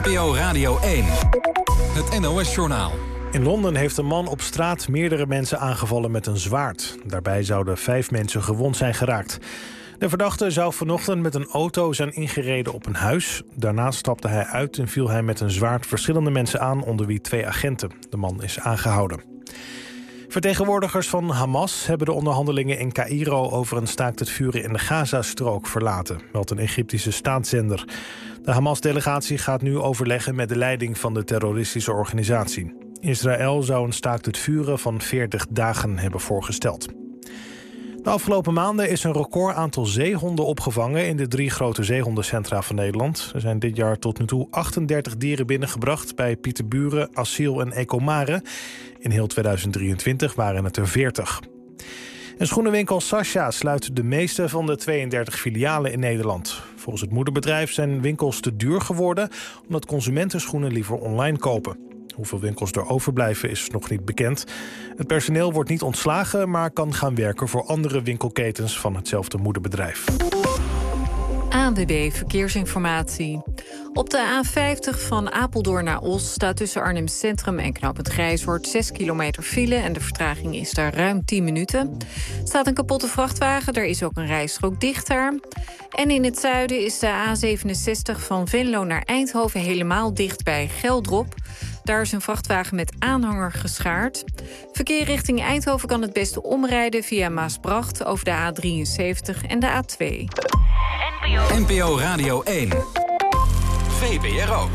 NPO Radio 1. Het NOS-journaal. In Londen heeft een man op straat meerdere mensen aangevallen met een zwaard. Daarbij zouden 5 mensen gewond zijn geraakt. De verdachte zou vanochtend met een auto zijn ingereden op een huis. Daarna stapte hij uit en viel hij met een zwaard verschillende mensen aan, onder wie 2 agenten. De man is aangehouden. Vertegenwoordigers van Hamas hebben de onderhandelingen in Caïro over een staakt het vuren in de Gazastrook verlaten, meldt een Egyptische staatszender. De Hamas-delegatie gaat nu overleggen met de leiding van de terroristische organisatie. Israël zou een staakt het vuren van 40 dagen hebben voorgesteld. De afgelopen maanden is een record aantal zeehonden opgevangen in de 3 grote zeehondencentra van Nederland. Er zijn dit jaar tot nu toe 38 dieren binnengebracht bij Pieterburen, Asiel en Ecomare. In heel 2023 waren het er 40. En schoenenwinkel Sascha sluit de meeste van de 32 filialen in Nederland. Volgens het moederbedrijf zijn winkels te duur geworden, omdat consumenten schoenen liever online kopen. Hoeveel winkels er overblijven is nog niet bekend. Het personeel wordt niet ontslagen, maar kan gaan werken voor andere winkelketens van hetzelfde moederbedrijf. ANWB Verkeersinformatie. Op de A50 van Apeldoorn naar Os staat tussen Arnhem Centrum en Knooppunt Grijzoord 6 kilometer file en de vertraging is daar ruim 10 minuten. Er staat een kapotte vrachtwagen, er is ook een rijstrook dicht daar. En in het zuiden is de A67 van Venlo naar Eindhoven helemaal dicht bij Geldrop. Daar is een vrachtwagen met aanhanger geschaard. Verkeer richting Eindhoven kan het beste omrijden via Maasbracht over de A73 en de A2. NPO Radio 1. VPRO.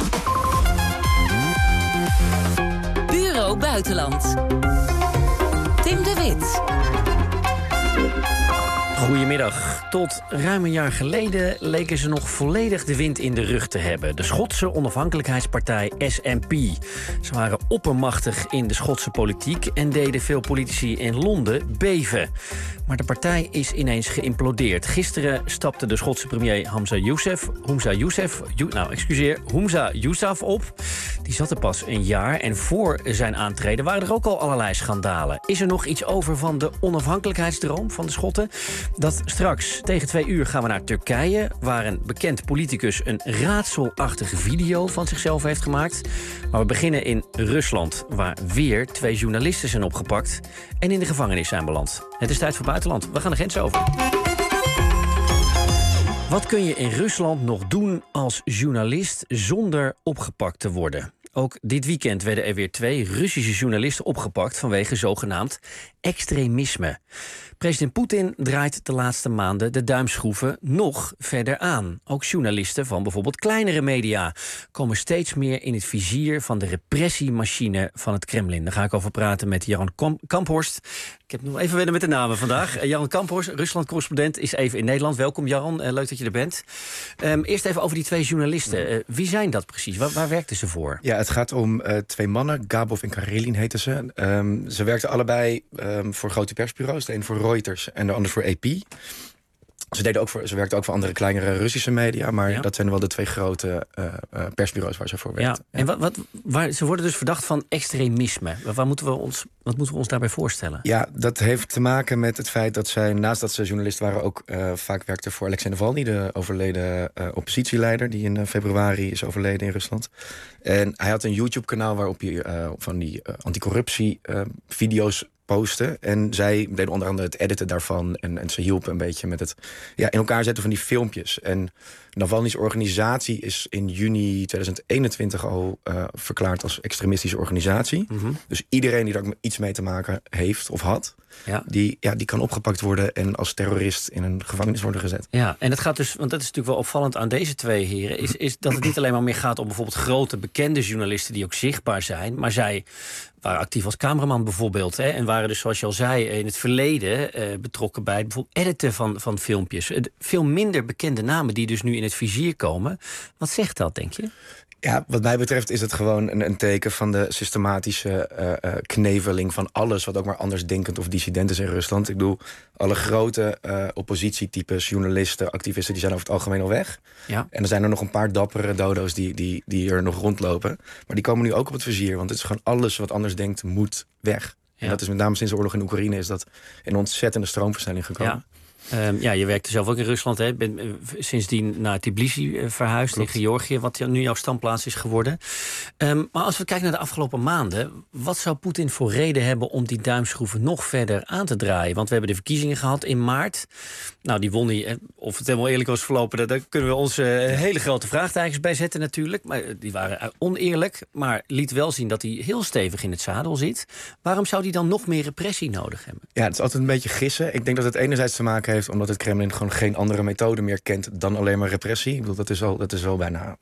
Bureau Buitenland. Tim de Wit. Goedemiddag. Tot ruim een jaar geleden leken ze nog volledig de wind in de rug te hebben. De Schotse onafhankelijkheidspartij SNP. Ze waren oppermachtig in de Schotse politiek en deden veel politici in Londen beven. Maar de partij is ineens geïmplodeerd. Gisteren stapte de Schotse premier Humza Yousaf op. Die zat er pas een jaar en voor zijn aantreden waren er ook al allerlei schandalen. Is er nog iets over van de onafhankelijkheidsdroom van de Schotten? Dat straks. Tegen 2 uur gaan we naar Turkije, waar een bekend politicus een raadselachtige video van zichzelf heeft gemaakt. Maar we beginnen in Rusland, waar weer 2 journalisten zijn opgepakt en in de gevangenis zijn beland. Het is tijd voor buitenland. We gaan de grens over. Wat kun je in Rusland nog doen als journalist zonder opgepakt te worden? Ook dit weekend werden er weer 2 Russische journalisten opgepakt vanwege zogenaamd extremisme. President Poetin draait de laatste maanden de duimschroeven nog verder aan. Ook journalisten van bijvoorbeeld kleinere media komen steeds meer in het vizier van de repressiemachine van het Kremlin. Daar ga ik over praten met Jaron Kamphorst. Ik heb nog even wennen met de namen vandaag. Jaron Kamphorst, Rusland-correspondent, is even in Nederland. Welkom Jaron, leuk dat je er bent. Eerst even over die 2 journalisten. Wie zijn dat precies? Waar werkten ze voor? Ja, het gaat om 2 mannen. Gabov en Karelin heten ze. Ze werkten allebei voor grote persbureaus. De een voor Reuters en de ander voor AP. Ze werkten ook voor andere kleinere Russische media, maar dat zijn wel de 2 grote persbureaus waar ze voor werkten. Ja. En ze worden dus verdacht van extremisme. Wat moeten we ons daarbij voorstellen? Ja, dat heeft te maken met het feit dat zij, naast dat ze journalist waren, ook vaak werkten voor Alexei Navalny, de overleden oppositieleider, die in februari is overleden in Rusland. En hij had een YouTube-kanaal waarop hij van die anticorruptie-video's posten. En zij deden onder andere het editen daarvan. En ze hielpen een beetje met het in elkaar zetten van die filmpjes. En Navalny's organisatie is in juni 2021 al verklaard als extremistische organisatie. Mm-hmm. Dus iedereen die daar iets mee te maken heeft of had, die kan opgepakt worden en als terrorist in een gevangenis worden gezet. Ja, en het gaat dus, want dat is natuurlijk wel opvallend aan deze 2 heren, is dat het niet alleen maar meer gaat om bijvoorbeeld grote bekende journalisten die ook zichtbaar zijn, maar zij waren actief als cameraman bijvoorbeeld. En waren dus, zoals je al zei, in het verleden betrokken bij het bijvoorbeeld editen van filmpjes. Veel minder bekende namen die dus nu in het vizier komen. Wat zegt dat, denk je? Ja, wat mij betreft is het gewoon een teken van de systematische kneveling van alles wat ook maar andersdenkend of dissident is in Rusland. Ik bedoel, alle grote oppositietypes, journalisten, activisten, die zijn over het algemeen al weg. Ja. En er zijn er nog een paar dappere dodo's die er nog rondlopen. Maar die komen nu ook op het vizier, want het is gewoon alles wat anders denkt moet weg. Ja. En dat is met name sinds de oorlog in Oekraïne is dat een ontzettende stroomversnelling gekomen. Ja. Je werkte zelf ook in Rusland. Hè? Bent sindsdien naar Tbilisi verhuisd. Klopt. In Georgië, wat nu jouw standplaats is geworden. Maar als we kijken naar de afgelopen maanden, wat zou Poetin voor reden hebben om die duimschroeven nog verder aan te draaien? Want we hebben de verkiezingen gehad in maart. Nou, die won hij. Of het helemaal eerlijk was verlopen, daar kunnen we onze hele grote vraagtekens bij zetten natuurlijk. Maar die waren oneerlijk, maar liet wel zien dat hij heel stevig in het zadel zit. Waarom zou hij dan nog meer repressie nodig hebben? Ja, het is altijd een beetje gissen. Ik denk dat het enerzijds te maken heeft omdat het Kremlin gewoon geen andere methode meer kent dan alleen maar repressie. Ik bedoel, dat is al bijna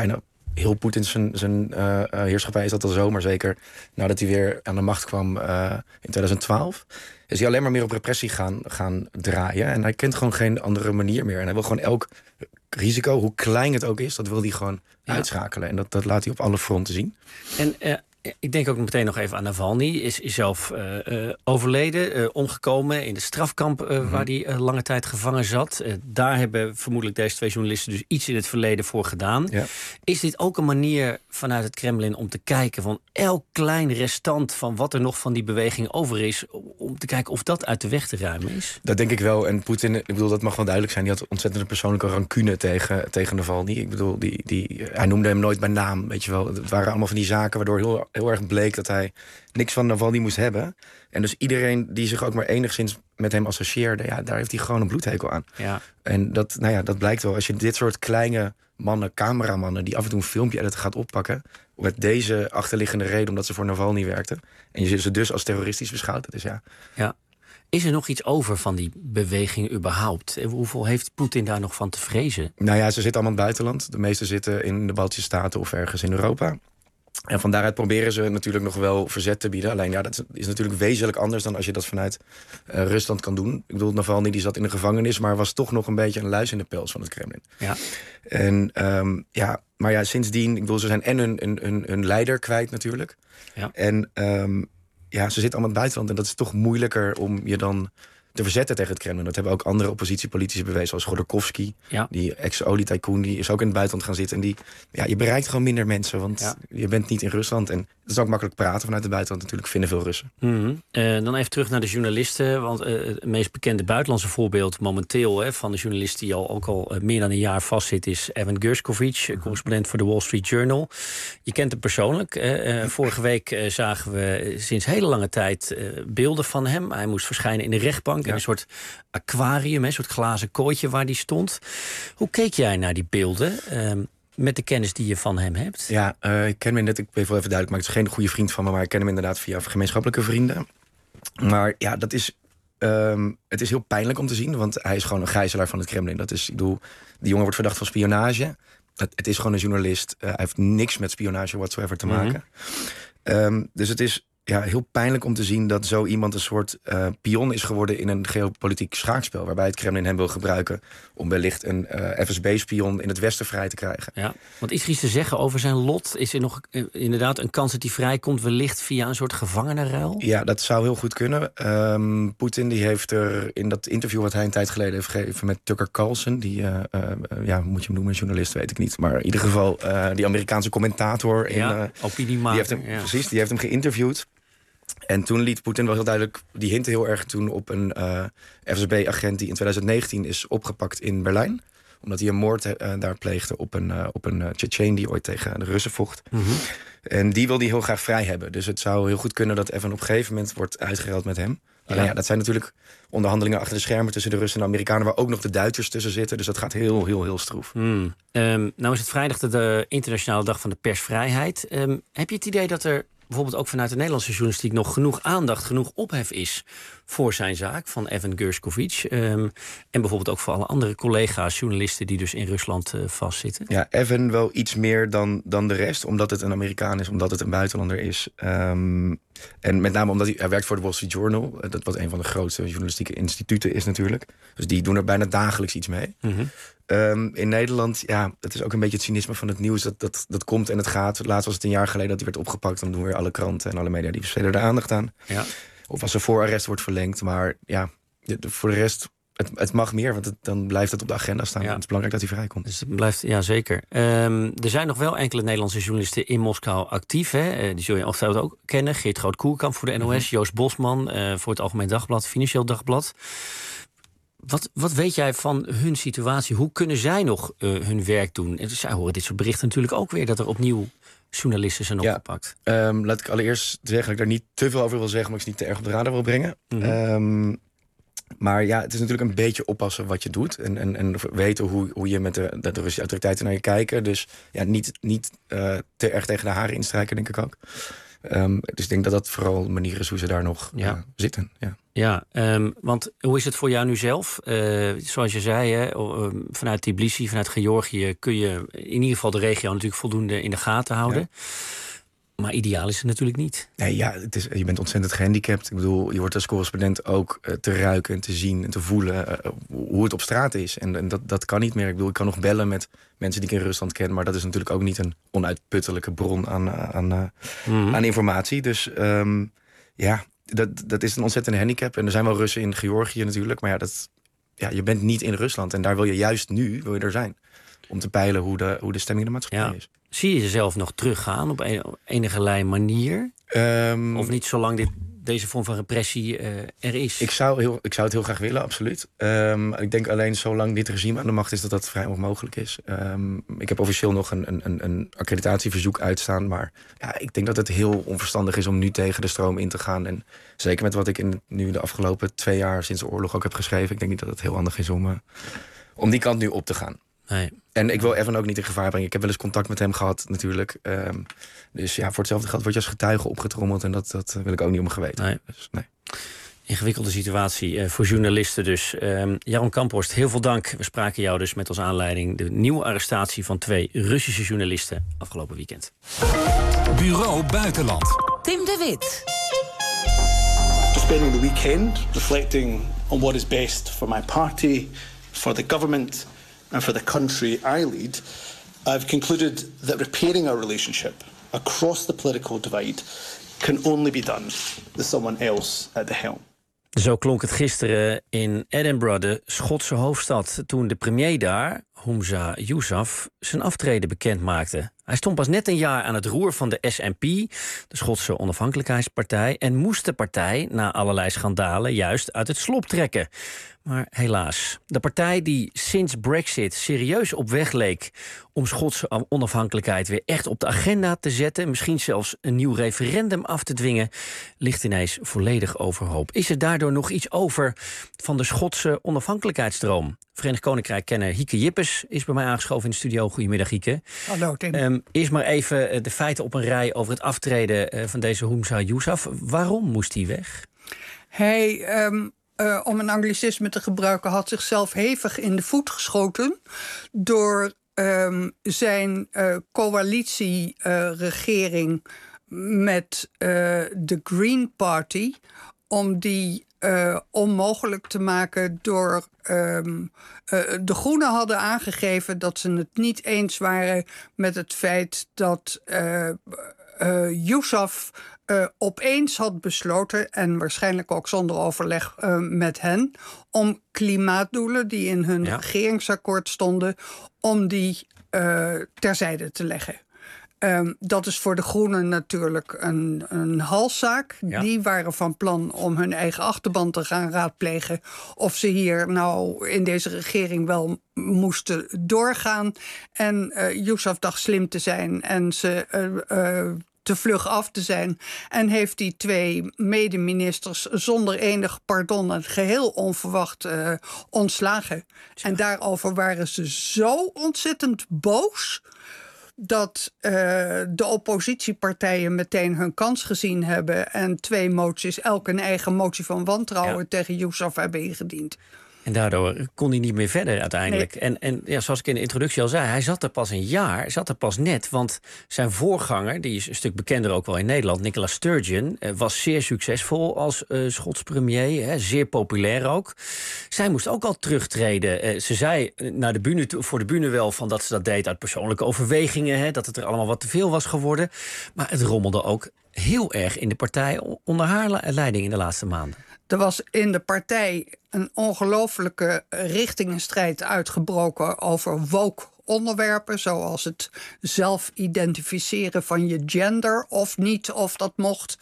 heel Poetin zijn heerschappij is dat al zo, maar zeker nadat hij weer aan de macht kwam in 2012... is hij alleen maar meer op repressie gaan draaien. En hij kent gewoon geen andere manier meer. En hij wil gewoon elk risico, hoe klein het ook is, dat wil hij gewoon uitschakelen. En dat laat hij op alle fronten zien. En ik denk ook meteen nog even aan Navalny. Is zelf overleden, omgekomen in de strafkamp waar hij lange tijd gevangen zat. Daar hebben vermoedelijk deze 2 journalisten dus iets in het verleden voor gedaan. Ja. Is dit ook een manier vanuit het Kremlin om te kijken van elk klein restant van wat er nog van die beweging over is, om te kijken of dat uit de weg te ruimen is? Dat denk ik wel. En Poetin, ik bedoel, dat mag wel duidelijk zijn. Die had ontzettend een persoonlijke rancune tegen Navalny. Ik bedoel, hij noemde hem nooit bij naam, weet je wel. Het waren allemaal van die zaken waardoor heel erg bleek dat hij niks van Navalny moest hebben. En dus iedereen die zich ook maar enigszins met hem associeerde, daar heeft hij gewoon een bloedhekel aan. Ja. En dat blijkt wel. Als je dit soort kleine mannen, cameramannen, die af en toe een filmpje editen gaat oppakken, met deze achterliggende reden, omdat ze voor Navalny werkten, en je ze dus als terroristisch beschouwt, dat is ja. Is er nog iets over van die beweging überhaupt? Hoeveel heeft Poetin daar nog van te vrezen? Nou ja, ze zitten allemaal in het buitenland. De meeste zitten in de Baltische Staten of ergens in Europa. En van daaruit proberen ze natuurlijk nog wel verzet te bieden. Alleen dat is natuurlijk wezenlijk anders dan als je dat vanuit Rusland kan doen. Ik bedoel, Navalny die zat in de gevangenis, maar was toch nog een beetje een luis in de pels van het Kremlin. Ja. En maar sindsdien, ik bedoel, ze zijn en hun leider kwijt natuurlijk. Ja. En ze zitten allemaal in het buitenland en dat is toch moeilijker om je dan te verzetten tegen het Kremlin. Dat hebben ook andere oppositiepolitici bewezen, zoals Godorkovsky. Ja. Die ex-olie-tycoon, die is ook in het buitenland gaan zitten. En je bereikt gewoon minder mensen, want je bent niet in Rusland. En het is ook makkelijk praten vanuit het buitenland. Natuurlijk vinden veel Russen. Mm-hmm. Dan even terug naar de journalisten. Want het meest bekende buitenlandse voorbeeld momenteel van de journalist die ook al meer dan een jaar vastzit, is Evan Gershkovich, correspondent voor de Wall Street Journal. Je kent hem persoonlijk. Vorige week zagen we sinds hele lange tijd beelden van hem. Hij moest verschijnen in de rechtbank. In een soort aquarium, een soort glazen kooitje waar die stond. Hoe keek jij naar die beelden met de kennis die je van hem hebt? Ja, ik ken hem net, ik ben wel even duidelijk, maar het is geen goede vriend van me, maar ik ken hem inderdaad via gemeenschappelijke vrienden. Maar ja, het is heel pijnlijk om te zien, want hij is gewoon een gijzelaar van het Kremlin. Dat is, die jongen wordt verdacht van spionage. Het is gewoon een journalist. Hij heeft niks met spionage whatsoever te maken. Dus het is heel pijnlijk om te zien dat zo iemand een soort pion is geworden in een geopolitiek schaakspel, waarbij het Kremlin hem wil gebruiken om wellicht een FSB-spion in het Westen vrij te krijgen. Ja, want is er iets te zeggen over zijn lot? Is er nog inderdaad een kans dat hij vrijkomt, wellicht via een soort gevangenenruil? Ja, dat zou heel goed kunnen. Poetin die heeft er in dat interview wat hij een tijd geleden heeft gegeven met Tucker Carlson, die, moet je hem noemen, een journalist, weet ik niet, maar in ieder geval die Amerikaanse commentator. Opiniemaker. Precies, die heeft hem geïnterviewd. En toen liet Poetin wel heel duidelijk, die hintte heel erg toen op een FSB-agent die in 2019 is opgepakt in Berlijn. Omdat hij een moord daar pleegde op een Tsjetsjeen die ooit tegen de Russen vocht. Mm-hmm. En die wil hij heel graag vrij hebben. Dus het zou heel goed kunnen dat Evan op een gegeven moment wordt uitgeruild met hem. Alleen dat zijn natuurlijk onderhandelingen achter de schermen tussen de Russen en de Amerikanen, waar ook nog de Duitsers tussen zitten. Dus dat gaat heel, heel, heel stroef. Nou is het vrijdag de internationale dag van de persvrijheid. Heb je het idee dat er bijvoorbeeld ook vanuit de Nederlandse journalistiek nog genoeg aandacht, genoeg ophef is voor zijn zaak van Evan Gershkovich? En bijvoorbeeld ook voor alle andere collega's, journalisten die dus in Rusland vastzitten? Ja, Evan wel iets meer dan de rest, omdat het een Amerikaan is, omdat het een buitenlander is. En met name omdat hij werkt voor de Wall Street Journal. Dat wat een van de grootste journalistieke instituten is natuurlijk. Dus die doen er bijna dagelijks iets mee. Mm-hmm. In Nederland, dat is ook een beetje het cynisme van het nieuws. Dat komt en het gaat. Laatst was het een jaar geleden dat hij werd opgepakt. Dan doen weer alle kranten en alle media die besteden er aandacht aan. Ja. Of als er voorarrest wordt verlengd. Maar voor de rest, het mag meer. Want dan blijft het op de agenda staan. Ja. Het is belangrijk dat hij vrijkomt. Dus het blijft, ja, zeker. Er zijn nog wel enkele Nederlandse journalisten in Moskou actief. Hè? Die zul je ongetwijfeld ook kennen. Geert Groot-Koerkamp voor de NOS. Mm-hmm. Joost Bosman voor het Algemeen Dagblad, Financieel Dagblad. Wat weet jij van hun situatie? Hoe kunnen zij nog hun werk doen? En zij horen dit soort berichten natuurlijk ook weer... dat er opnieuw journalisten zijn opgepakt. Laat ik allereerst zeggen dat ik daar niet te veel over wil zeggen... maar ik ze niet te erg op de radar wil brengen. Mm-hmm. Maar ja, het is natuurlijk een beetje oppassen wat je doet. En weten hoe je met de Russische autoriteiten naar je kijken. Dus ja, niet te erg tegen de haren instrijken, denk ik ook. Dus ik denk dat dat vooral de manier is hoe ze daar nog zitten. Ja, want hoe is het voor jou nu zelf? Zoals je zei, hè, vanuit Tbilisi, vanuit Georgië... kun je in ieder geval de regio natuurlijk voldoende in de gaten houden. Ja. Maar ideaal is het natuurlijk niet. Nee, ja, je bent ontzettend gehandicapt. Ik bedoel, je wordt als correspondent ook te ruiken en te zien en te voelen... hoe het op straat is. En dat kan niet meer. Ik bedoel, ik kan nog bellen met mensen die ik in Rusland ken... maar dat is natuurlijk ook niet een onuitputtelijke bron aan informatie. Dus dat is een ontzettende handicap. En er zijn wel Russen in Georgië natuurlijk... maar je bent niet in Rusland. En daar wil je juist nu er zijn. Om te peilen hoe de stemming in de maatschappij is. Zie je jezelf nog teruggaan op enige manier? Of niet zolang deze vorm van repressie er is? Ik zou het heel graag willen, absoluut. Ik denk alleen zolang dit regime aan de macht is... dat vrij onmogelijk is. Ik heb officieel nog een accreditatieverzoek uitstaan... maar ja, ik denk dat het heel onverstandig is om nu tegen de stroom in te gaan. En zeker met wat ik nu de afgelopen 2 jaar sinds de oorlog ook heb geschreven... ik denk niet dat het heel handig is om die kant nu op te gaan. Nee. En ik wil Evan ook niet in gevaar brengen. Ik heb wel eens contact met hem gehad, natuurlijk. Dus ja, voor hetzelfde geld word je als getuige opgetrommeld... en dat wil ik ook niet om geweten. Nee. Dus, nee. Ingewikkelde situatie voor journalisten dus. Jaron Kamphorst, heel veel dank. We spraken jou dus met als aanleiding... de nieuwe arrestatie van 2 Russische journalisten afgelopen weekend. Bureau Buitenland. Tim de Wit. Spending the weekend reflecting on what is best for my party, for the government... and for the country I lead, I've concluded that repairing our relationship across the political divide can only be done with someone else at the helm. Zo klonk het gisteren in Edinburgh, de Schotse hoofdstad... toen de premier daar, Humza Yousaf, zijn aftreden bekend maakte. Hij stond pas net een jaar aan het roer van de SNP, de Schotse onafhankelijkheidspartij... en moest de partij, na allerlei schandalen, juist uit het slop trekken. Maar helaas, de partij die sinds Brexit serieus op weg leek... om Schotse onafhankelijkheid weer echt op de agenda te zetten... misschien zelfs een nieuw referendum af te dwingen... ligt ineens volledig overhoop. Is er daardoor nog iets over van de Schotse onafhankelijkheidsdroom? Verenigd Koninkrijk-kenner Hieke Jippes is bij mij aangeschoven in de studio. Goedemiddag, Hieke. Hallo, Tim. Eerst maar even de feiten op een rij over het aftreden van deze Humza Yousaf. Waarom moest hij weg? Hij... om een anglicisme te gebruiken, had zichzelf hevig in de voet geschoten... door zijn coalitieregering met de Green Party... om die onmogelijk te maken door... de Groenen hadden aangegeven dat ze het niet eens waren met het feit dat... Yousaf opeens had besloten, en waarschijnlijk ook zonder overleg met hen... om klimaatdoelen die in hun regeringsakkoord stonden... om die terzijde te leggen. Dat is voor de Groenen natuurlijk een halszaak. Ja. Die waren van plan om hun eigen achterban te gaan raadplegen... of ze hier nou in deze regering wel moesten doorgaan. En Yousaf dacht slim te zijn en ze... te vlug af te zijn. En heeft die 2 medeministers zonder enig pardon... en geheel onverwacht ontslagen. Ja. En daarover waren ze zo ontzettend boos... dat de oppositiepartijen meteen hun kans gezien hebben... en 2 moties, elk een eigen motie van wantrouwen... tegen Yousaf hebben ingediend. En daardoor kon hij niet meer verder uiteindelijk. Nee. En ja, zoals ik in de introductie al zei... hij zat er pas een jaar, zat er pas net. Want zijn voorganger, die is een stuk bekender ook wel in Nederland... Nicola Sturgeon, was zeer succesvol als Schots premier. Zeer populair ook. Zij moest ook al terugtreden. Ze zei naar de bühne voor de bühne wel... van dat ze dat deed uit persoonlijke overwegingen... dat het er allemaal wat te veel was geworden. Maar het rommelde ook heel erg in de partij... onder haar leiding in de laatste maanden. Er was in de partij een ongelofelijke richtingenstrijd uitgebroken over woke onderwerpen, zoals het zelf identificeren van je gender of niet, of dat mocht.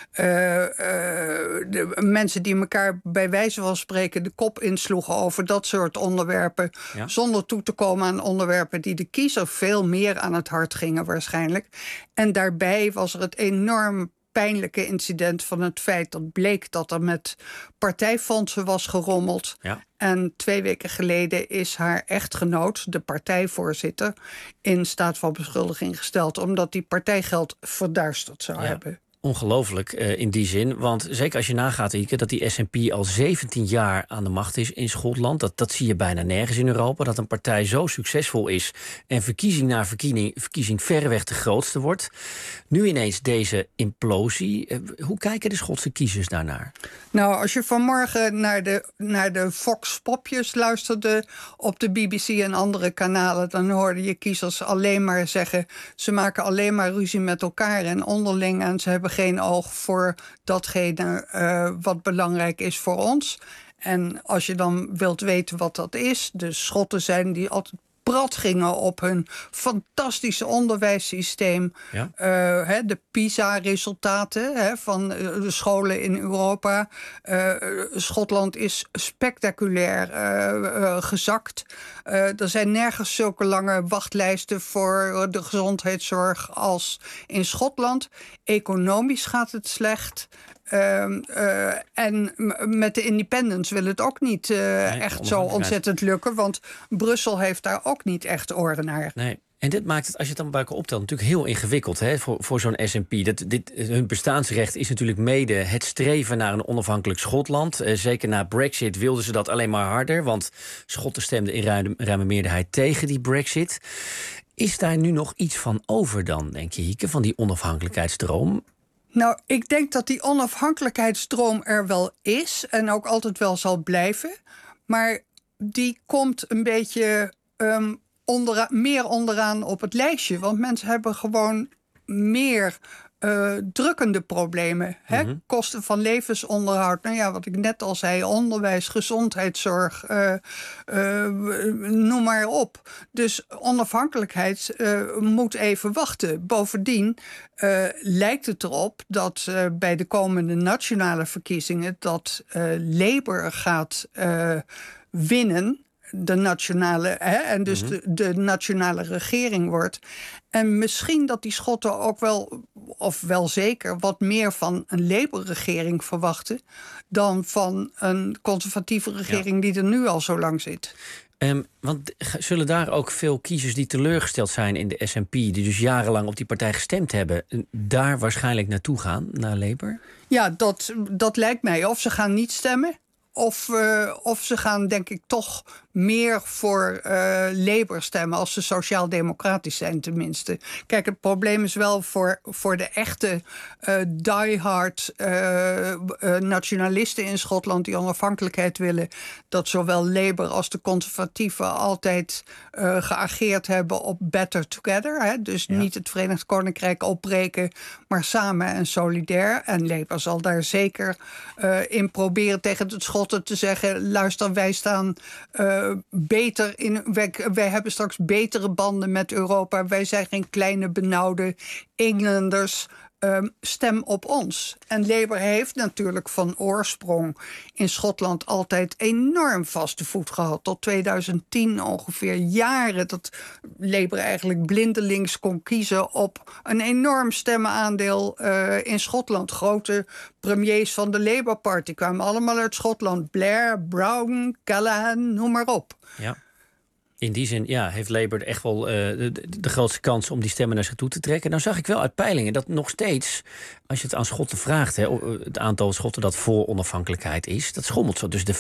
De mensen die elkaar bij wijze van spreken de kop insloegen over dat soort onderwerpen, zonder toe te komen aan onderwerpen die de kiezer veel meer aan het hart gingen waarschijnlijk. En daarbij was er het enorm pijnlijke incident van het feit dat bleek dat er met partijfondsen was gerommeld. Ja. En 2 weken geleden is haar echtgenoot, de partijvoorzitter, in staat van beschuldiging gesteld, omdat die partijgeld verduisterd zou hebben. Ongelooflijk in die zin. Want zeker als je nagaat, Ike, dat die SNP al 17 jaar aan de macht is in Schotland. Dat zie je bijna nergens in Europa. Dat een partij zo succesvol is en verkiezing na verkiezing verreweg de grootste wordt. Nu ineens deze implosie. Hoe kijken de Schotse kiezers daarnaar? Nou, als je vanmorgen naar de Fox-popjes luisterde op de BBC en andere kanalen, dan hoorde je kiezers alleen maar zeggen, ze maken alleen maar ruzie met elkaar en onderling en ze hebben geen oog voor datgene wat belangrijk is voor ons. En als je dan wilt weten wat dat is, de Schotten zijn die altijd prat gingen op hun fantastische onderwijssysteem. Ja. De PISA-resultaten van de scholen in Europa. Schotland is spectaculair gezakt. Er zijn nergens zulke lange wachtlijsten voor de gezondheidszorg als in Schotland. Economisch gaat het slecht. En met de independents wil het ook niet echt zo ontzettend lukken, want Brussel heeft daar ook niet oor naar. Nee. En dit maakt het, als je het dan bij elkaar optelt, natuurlijk heel ingewikkeld voor zo'n SNP. Hun bestaansrecht is natuurlijk mede het streven naar een onafhankelijk Schotland. Zeker na Brexit wilden ze dat alleen maar harder, want Schotten stemden in ruime meerderheid tegen die Brexit. Is daar nu nog iets van over dan, denk je, Hieke, van die onafhankelijkheidsdroom? Nou, ik denk dat die onafhankelijkheidsdroom er wel is en ook altijd wel zal blijven. Maar die komt een beetje meer onderaan op het lijstje. Want mensen hebben gewoon meer drukkende problemen. Mm-hmm. Kosten van levensonderhoud. Nou ja, wat ik net al zei, onderwijs, gezondheidszorg, noem maar op. Dus onafhankelijkheid moet even wachten. Bovendien lijkt het erop dat bij de komende nationale verkiezingen dat Labour gaat winnen. De nationale, en dus de nationale regering wordt. En misschien dat die Schotten ook wel, of wel zeker, wat meer van een Labour-regering verwachten dan van een conservatieve regering die er nu al zo lang zit. Want zullen daar ook veel kiezers die teleurgesteld zijn in de SNP, die dus jarenlang op die partij gestemd hebben, daar waarschijnlijk naartoe gaan, naar Labour? Ja, dat lijkt mij. Of ze gaan niet stemmen. Of ze gaan, denk ik, toch meer voor Labour stemmen, als ze sociaal-democratisch zijn tenminste. Kijk, het probleem is wel voor de echte diehard nationalisten in Schotland die onafhankelijkheid willen, dat zowel Labour als de conservatieven altijd geageerd hebben op better together. Dus niet het Verenigd Koninkrijk opbreken, maar samen en solidair. En Labour zal daar zeker in proberen tegen het Schotten te zeggen, luister, wij staan beter wij hebben straks betere banden met Europa. Wij zijn geen kleine benauwde Englanders. Stem op ons. En Labour heeft natuurlijk van oorsprong in Schotland altijd enorm vaste voet gehad. Tot 2010 ongeveer, jaren dat Labour eigenlijk blindelings kon kiezen op een enorm stemmenaandeel in Schotland. Grote premiers van de Labour Party kwamen allemaal uit Schotland. Blair, Brown, Callaghan, noem maar op. Ja. In die zin heeft Labour echt wel de grootste kans om die stemmen naar zich toe te trekken. Nou zag ik wel uit peilingen dat nog steeds, als je het aan Schotten vraagt, het aantal Schotten dat voor onafhankelijkheid is, dat schommelt zo tussen de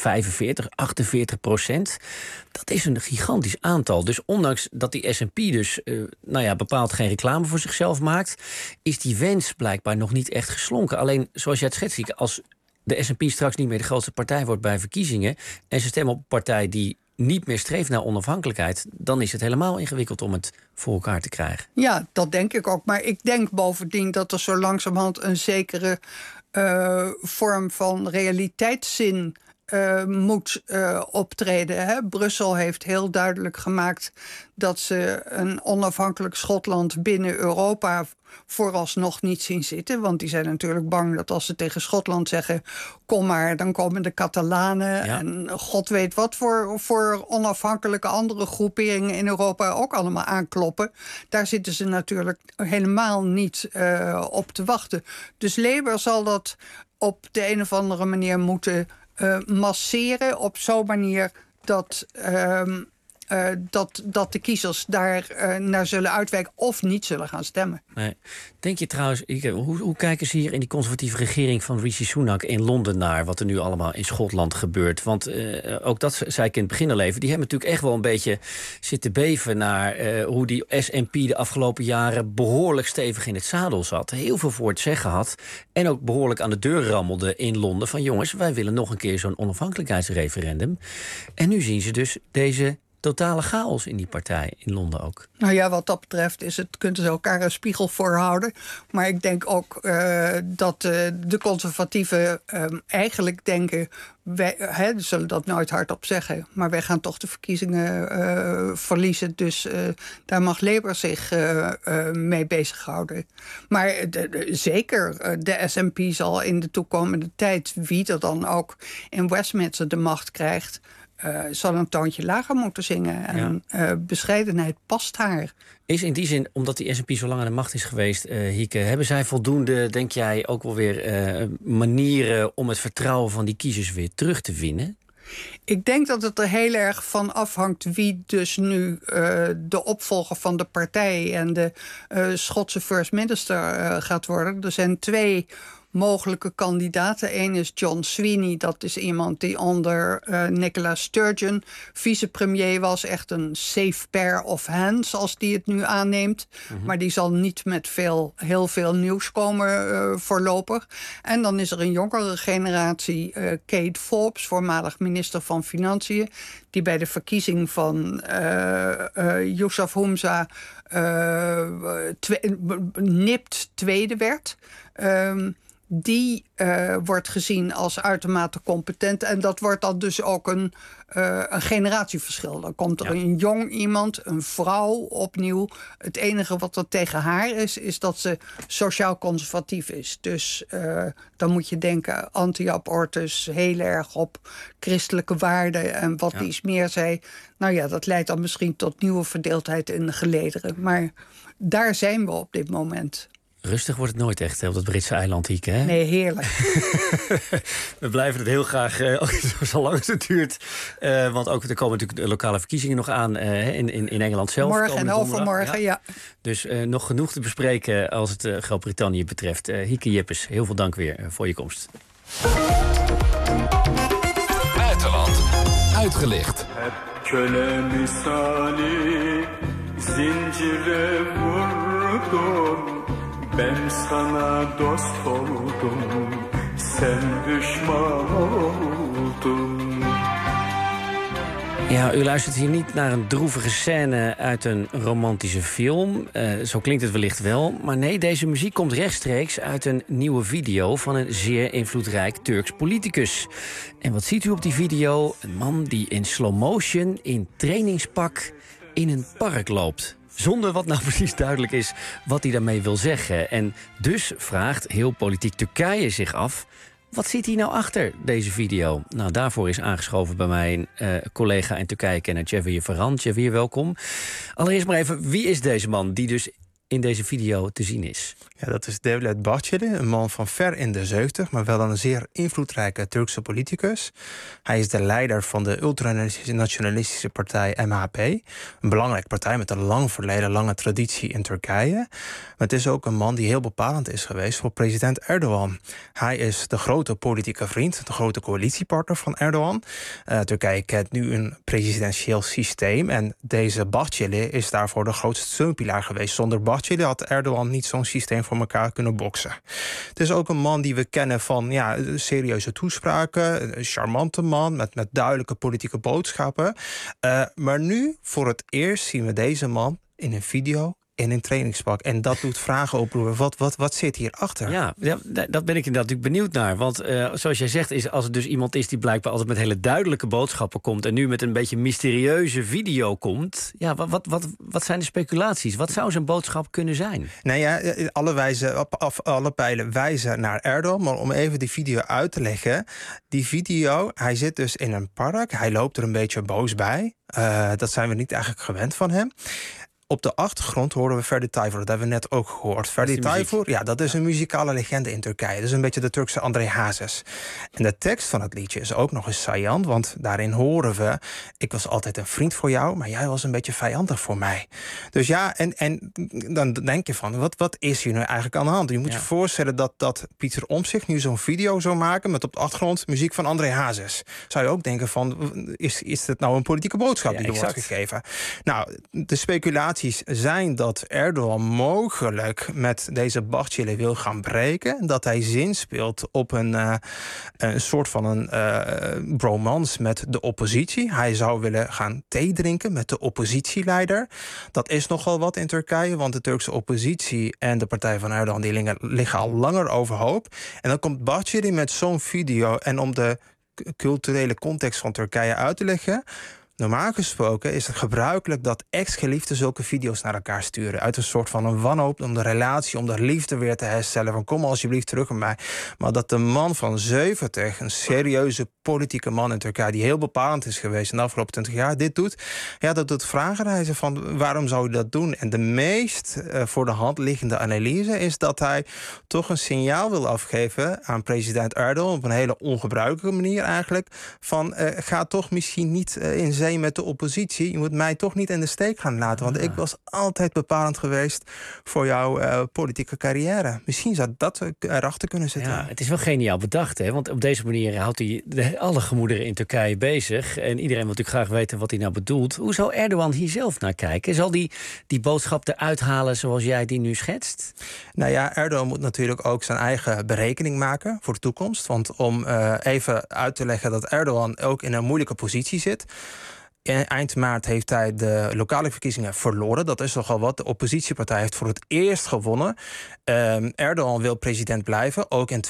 45-48%. Dat is een gigantisch aantal. Dus ondanks dat die SNP dus bepaald geen reclame voor zichzelf maakt, is die wens blijkbaar nog niet echt geslonken. Alleen, zoals jij het schetst, als de SNP straks niet meer de grootste partij wordt bij verkiezingen en ze stemmen op een partij die niet meer streeft naar onafhankelijkheid, dan is het helemaal ingewikkeld om het voor elkaar te krijgen. Ja, dat denk ik ook. Maar ik denk bovendien dat er zo langzamerhand een zekere vorm van realiteitszin moet optreden. Hè? Brussel heeft heel duidelijk gemaakt dat ze een onafhankelijk Schotland binnen Europa vooralsnog niet zien zitten. Want die zijn natuurlijk bang dat als ze tegen Schotland zeggen, kom maar, dan komen de Catalanen. Ja. En god weet wat voor onafhankelijke andere groeperingen in Europa ook allemaal aankloppen. Daar zitten ze natuurlijk helemaal niet op te wachten. Dus Labour zal dat op de een of andere manier moeten masseren op zo'n manier dat de kiezers daar naar zullen uitwijken of niet zullen gaan stemmen. Nee. Denk je trouwens, hoe kijken ze hier in die conservatieve regering van Rishi Sunak in Londen naar wat er nu allemaal in Schotland gebeurt? Want ook dat zei ik in het begin al even, die hebben natuurlijk echt wel een beetje zitten beven naar hoe die SNP de afgelopen jaren behoorlijk stevig in het zadel zat. Heel veel voor het zeggen had en ook behoorlijk aan de deur rammelde in Londen van jongens, wij willen nog een keer zo'n onafhankelijkheidsreferendum. En nu zien ze dus deze totale chaos in die partij in Londen ook. Nou ja, wat dat betreft kunnen ze elkaar een spiegel voorhouden. Maar ik denk ook dat de conservatieven eigenlijk denken, wij zullen dat nooit hardop zeggen, maar wij gaan toch de verkiezingen verliezen. Dus daar mag Labour zich mee bezighouden. Maar zeker, de SNP zal in de toekomende tijd, wie er dan ook in Westminster de macht krijgt, zal een toontje lager moeten zingen. En bescheidenheid past haar. Is in die zin, omdat die SNP zo lang aan de macht is geweest, Hieke, hebben zij voldoende, denk jij, ook wel weer manieren om het vertrouwen van die kiezers weer terug te winnen? Ik denk dat het er heel erg van afhangt wie dus nu de opvolger van de partij en de Schotse first minister gaat worden. Er zijn twee mogelijke kandidaten. Eén is John Sweeney. Dat is iemand die onder Nicola Sturgeon vicepremier was. Echt een safe pair of hands, als die het nu aanneemt. Mm-hmm. Maar die zal niet met heel veel nieuws komen voorlopig. En dan is er een jongere generatie, Kate Forbes, voormalig minister van Financiën, die bij de verkiezing van Yousaf Humza nipt tweede werd. Die wordt gezien als uitermate competent. En dat wordt dan dus ook een generatieverschil. Dan komt er een jong iemand, een vrouw opnieuw. Het enige wat er tegen haar is dat ze sociaal conservatief is. Dus dan moet je denken, anti-abortus, heel erg op christelijke waarden. En wat die meer zei, nou ja, dat leidt dan misschien tot nieuwe verdeeldheid in de gelederen. Maar daar zijn we op dit moment. Rustig wordt het nooit echt hè, op dat Britse eiland, Hieke, hè? Nee, heerlijk. We blijven het heel graag, zo lang als het duurt. Want ook er komen natuurlijk de lokale verkiezingen nog aan in Engeland zelf. Morgen en overmorgen, ja. Dus nog genoeg te bespreken als het Groot-Brittannië betreft. Hieke Jippes, heel veel dank weer voor je komst. Buitenland uitgelicht. Köle misali zincire vurdum. Ben sana dost oldum, sen düşman oldun. Ja, u luistert hier niet naar een droevige scène uit een romantische film. Zo klinkt het wellicht wel. Maar nee, deze muziek komt rechtstreeks uit een nieuwe video van een zeer invloedrijk Turks politicus. En wat ziet u op die video? Een man die in slow motion, in trainingspak, in een park loopt. Zonder wat nou precies duidelijk is wat hij daarmee wil zeggen. En dus vraagt heel politiek Turkije zich af, wat zit hier nou achter deze video? Nou, daarvoor is aangeschoven bij mij een collega en Turkije-kenner Cevriye Ferhan. Cevriye, welkom. Allereerst maar even, wie is deze man die dus in deze video te zien is? Ja, dat is Devlet Bahçeli, een man van ver in de 70, maar wel een zeer invloedrijke Turkse politicus. Hij is de leider van de ultranationalistische partij MHP. Een belangrijke partij met een lang verleden, lange traditie in Turkije. Maar het is ook een man die heel bepalend is geweest voor president Erdogan. Hij is de grote politieke vriend, de grote coalitiepartner van Erdogan. Turkije kent nu een presidentieel systeem en deze Bahçeli is daarvoor de grootste steunpilaar geweest. Zonder Bahçeli had Erdogan niet zo'n systeem voor elkaar kunnen boksen. Het is ook een man die we kennen van serieuze toespraken. Een charmante man met duidelijke politieke boodschappen. Maar nu, voor het eerst, zien we deze man in een video in een trainingspak. En dat doet vragen oproepen. Wat zit hierachter? Ja, dat ben ik inderdaad natuurlijk benieuwd naar. Want zoals jij zegt, is als het dus iemand is die blijkbaar altijd met hele duidelijke boodschappen komt en nu met een beetje mysterieuze video komt. Ja, wat zijn de speculaties? Wat zou zijn boodschap kunnen zijn? Nou ja, alle pijlen wijzen naar Erdogan. Maar om even die video uit te leggen. Die video, hij zit dus in een park. Hij loopt er een beetje boos bij. Dat zijn we niet eigenlijk gewend van hem. Op de achtergrond horen we Ferdi Tayfur. Dat hebben we net ook gehoord. Ferdi Tayfur, ja, dat is een muzikale legende in Turkije. Dat is een beetje de Turkse André Hazes. En de tekst van het liedje is ook nog eens saillant. Want daarin horen we: ik was altijd een vriend voor jou, maar jij was een beetje vijandig voor mij. Dus ja, en dan denk je van, wat is hier nu eigenlijk aan de hand? Je moet je voorstellen dat Pieter Omtzigt nu zo'n video zou maken met op de achtergrond muziek van André Hazes. Zou je ook denken van, is dit nou een politieke boodschap die er wordt gegeven? Nou, de speculatie zijn dat Erdogan mogelijk met deze Bahçeli wil gaan breken. Dat hij zinspeelt op een soort van een bromance met de oppositie. Hij zou willen gaan thee drinken met de oppositieleider. Dat is nogal wat in Turkije, want de Turkse oppositie en de partij van Erdogan die liggen al langer overhoop. En dan komt Bahçeli met zo'n video. En om de culturele context van Turkije uit te leggen, normaal gesproken is het gebruikelijk dat ex-geliefden zulke video's naar elkaar sturen. Uit een soort van een wanhoop om de relatie, om de liefde weer te herstellen. Van kom alsjeblieft terug bij mij. Maar dat de man van 70, een serieuze politieke man in Turkije, die heel bepalend is geweest in de afgelopen 20 jaar, dit doet. Ja, dat doet vragen reizen van waarom zou hij dat doen? En de meest voor de hand liggende analyse is dat hij toch een signaal wil afgeven aan president Erdogan op een hele ongebruikelijke manier eigenlijk. Van ga toch misschien niet in zee met de oppositie. Je moet mij toch niet in de steek gaan laten. Want ik was altijd bepalend geweest voor jouw politieke carrière. Misschien zou dat erachter kunnen zitten. Ja, het is wel geniaal bedacht, hè? Want op deze manier houdt hij alle gemoederen in Turkije bezig. En iedereen wil natuurlijk graag weten wat hij nou bedoelt. Hoe zou Erdogan hier zelf naar kijken? Zal die boodschap eruit halen zoals jij die nu schetst? Nou ja, Erdogan moet natuurlijk ook zijn eigen berekening maken voor de toekomst. Want om even uit te leggen dat Erdogan ook in een moeilijke positie zit. Eind maart heeft hij de lokale verkiezingen verloren. Dat is nogal wat. De oppositiepartij heeft voor het eerst gewonnen. Erdogan wil president blijven, ook in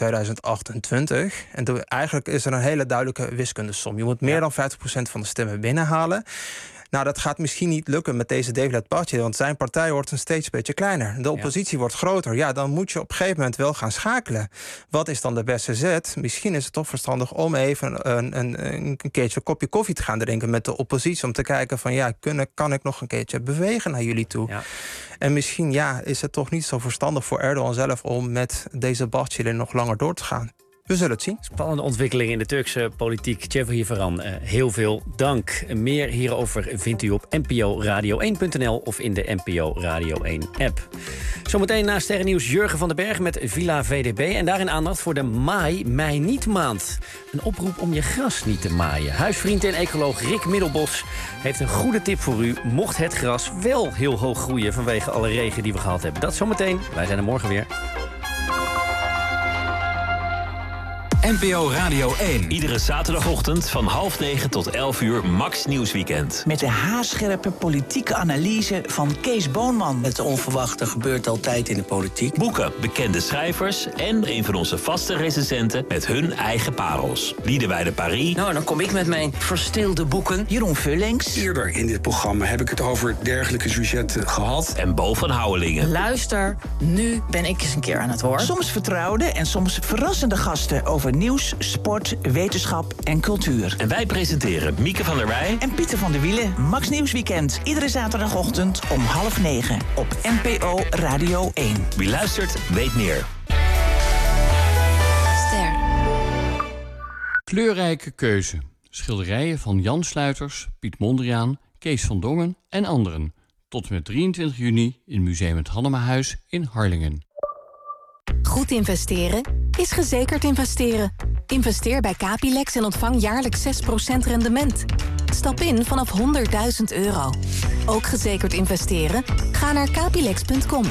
2028. En eigenlijk is er een hele duidelijke wiskundesom. Je moet meer dan 50% van de stemmen binnenhalen. Nou, dat gaat misschien niet lukken met deze Devlet Bahçeli, want zijn partij wordt een steeds beetje kleiner. De oppositie wordt groter. Ja, dan moet je op een gegeven moment wel gaan schakelen. Wat is dan de beste zet? Misschien is het toch verstandig om even een keertje een kopje koffie te gaan drinken met de oppositie. Om te kijken van, ja, kan ik nog een keertje bewegen naar jullie toe? Ja. En misschien, is het toch niet zo verstandig voor Erdogan zelf om met deze Bahçeli nog langer door te gaan. We zullen het zien. Spannende ontwikkeling in de Turkse politiek. Cevher Varan, heel veel dank. Meer hierover vindt u op nporadio1.nl of in de NPO Radio 1-app. Zometeen na Sterrennieuws Jurgen van den Berg met Villa VDB. En daarin aandacht voor de Mei niet maand. Een oproep om je gras niet te maaien. Huisvriend en ecoloog Rick Middelbos heeft een goede tip voor u. Mocht het gras wel heel hoog groeien vanwege alle regen die we gehad hebben. Dat zometeen. Wij zijn er morgen weer. NPO Radio 1. Iedere zaterdagochtend van 8:30 tot 11:00 Max Nieuwsweekend. Met de haarscherpe politieke analyse van Kees Boonman. Het onverwachte gebeurt altijd in de politiek. Boeken, bekende schrijvers en een van onze vaste recensenten met hun eigen parels. Liedewij de Paris. Nou, dan kom ik met mijn verstilde boeken. Jeroen Vullings. Eerder in dit programma heb ik het over dergelijke sujetten gehad. En Bo van Houwelingen. Luister, nu ben ik eens een keer aan het woord. Soms vertrouwde en soms verrassende gasten over nieuws, sport, wetenschap en cultuur. En wij presenteren Mieke van der Wij en Pieter van der Wielen. Max Nieuwsweekend. Iedere zaterdagochtend om 8:30 op NPO Radio 1. Wie luistert, weet meer. Ster. Kleurrijke keuze. Schilderijen van Jan Sluiters, Piet Mondriaan, Kees van Dongen en anderen. Tot en met 23 juni in Museum het Hannemahuis in Harlingen. Goed investeren is gezekerd investeren. Investeer bij Capilex en ontvang jaarlijks 6% rendement. Stap in vanaf €100.000. Ook gezekerd investeren? Ga naar capilex.com.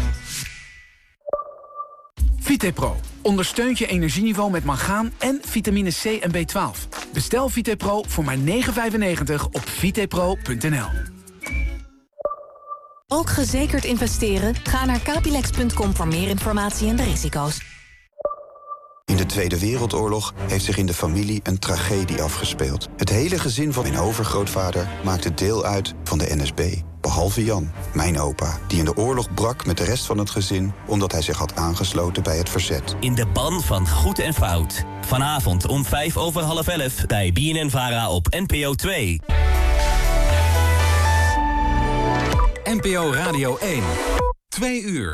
Vitepro ondersteunt je energieniveau met mangaan en vitamine C en B12. Bestel Vitepro voor maar €9,95 op vitepro.nl. Ook gezekerd investeren? Ga naar capilex.com voor meer informatie en de risico's. In de Tweede Wereldoorlog heeft zich in de familie een tragedie afgespeeld. Het hele gezin van mijn overgrootvader maakte deel uit van de NSB. Behalve Jan, mijn opa, die in de oorlog brak met de rest van het gezin omdat hij zich had aangesloten bij het verzet. In de ban van goed en fout. Vanavond om 11:05 bij BNN-VARA op NPO 2. NPO Radio 1. 2 uur.